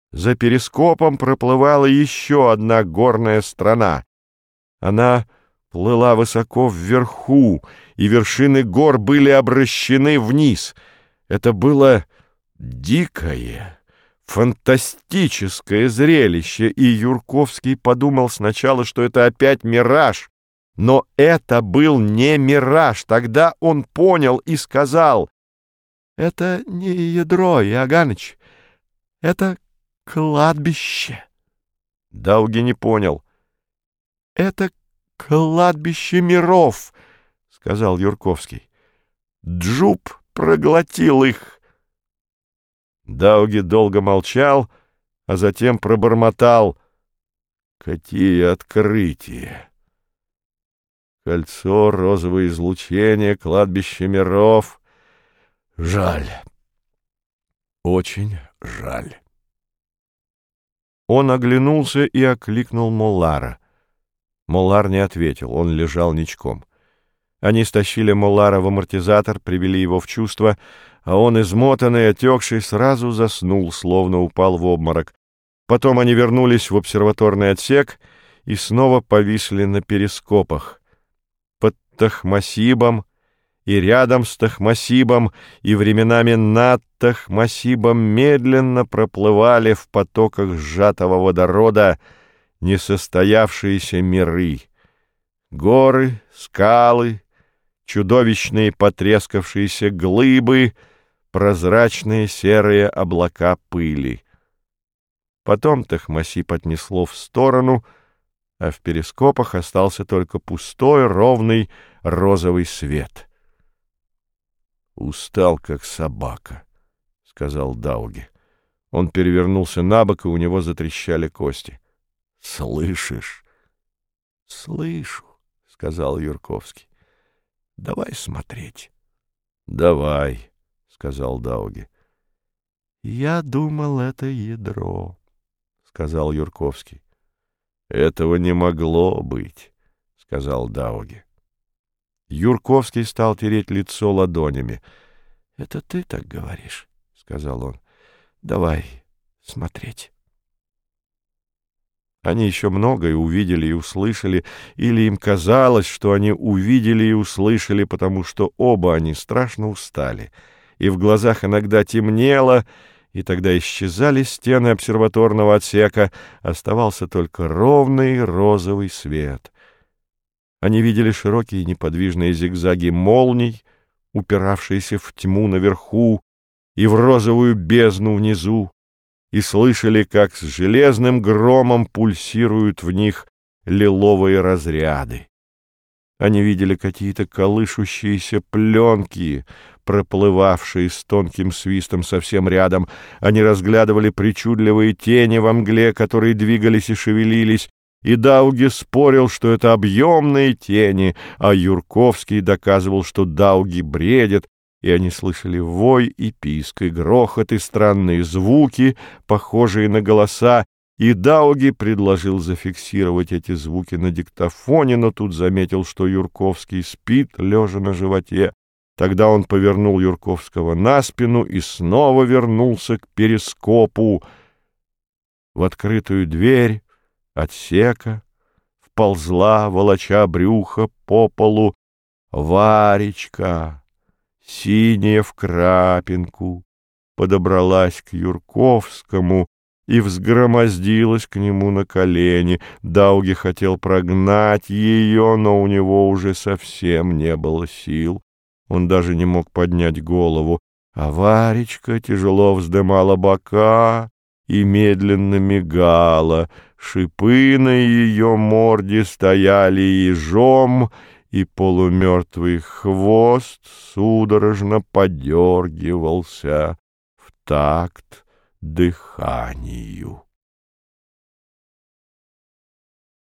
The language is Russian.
За перископом проплывала еще одна горная страна. Она плыла высоко вверху, и вершины гор были обращены вниз. Это было дикое, фантастическое зрелище, и Юрковский подумал сначала, что это опять мираж. Но это был не мираж. Тогда он понял и сказал: «Это не ядро, Иоганныч, это кладбище». Дауги не понял. «Это кладбище миров», — сказал Юрковский. «Джуб проглотил их». Дауги долго молчал, а затем пробормотал: «Какие открытия! Кольцо, розовое излучение, кладбище миров. Жаль, очень жаль». Он оглянулся и окликнул Моллара. Моллар не ответил, он лежал ничком. Они стащили Моллара в амортизатор, привели его в чувство, а он, измотанный, отекший, сразу заснул, словно упал в обморок. Потом они вернулись в обсерваторный отсек и снова повисли на перископах. Под Тахмасибом и рядом с Тахмасибом и временами над Тахмасибом медленно проплывали в потоках сжатого водорода несостоявшиеся миры. Горы, скалы, чудовищные потрескавшиеся глыбы, прозрачные серые облака пыли. Потом Тахмасиб отнесло в сторону, а в перископах остался только пустой, ровный розовый свет. «Устал, как собака», — сказал Дауги. Он перевернулся на бок, и у него затрещали кости. «Слышишь?» «Слышу», — сказал Юрковский. «Давай смотреть». «Давай», — сказал Дауги. «Я думал, это ядро», — сказал Юрковский. «Этого не могло быть», — сказал Дауги. Юрковский стал тереть лицо ладонями. «Это ты так говоришь», — сказал он. «Давай смотреть». Они еще многое увидели и услышали, или им казалось, что они увидели и услышали, потому что оба они страшно устали, и в глазах иногда темнело, и тогда исчезали стены обсерваторного отсека, оставался только ровный розовый свет. Они видели широкие неподвижные зигзаги молний, упиравшиеся в тьму наверху и в розовую бездну внизу, и слышали, как с железным громом пульсируют в них лиловые разряды. Они видели какие-то колышущиеся пленки, проплывавшие с тонким свистом совсем рядом. Они разглядывали причудливые тени во мгле, которые двигались и шевелились, и Дауги спорил, что это объемные тени, а Юрковский доказывал, что Дауги бредит, и они слышали вой и писк, и грохот, и странные звуки, похожие на голоса, и Дауги предложил зафиксировать эти звуки на диктофоне, но тут заметил, что Юрковский спит, лежа на животе. Тогда он повернул Юрковского на спину и снова вернулся к перископу. В открытую дверь отсека вползла, волоча брюхо по полу, Варечка, синяя в крапинку, подобралась к Юрковскому и взгромоздилась к нему на колени. Дауги хотел прогнать ее, но у него уже совсем не было сил. Он даже не мог поднять голову, а Варечка тяжело вздымала бока и медленно мигала. Шипы на ее морде стояли ежом, и полумертвый хвост судорожно подергивался в такт дыханию.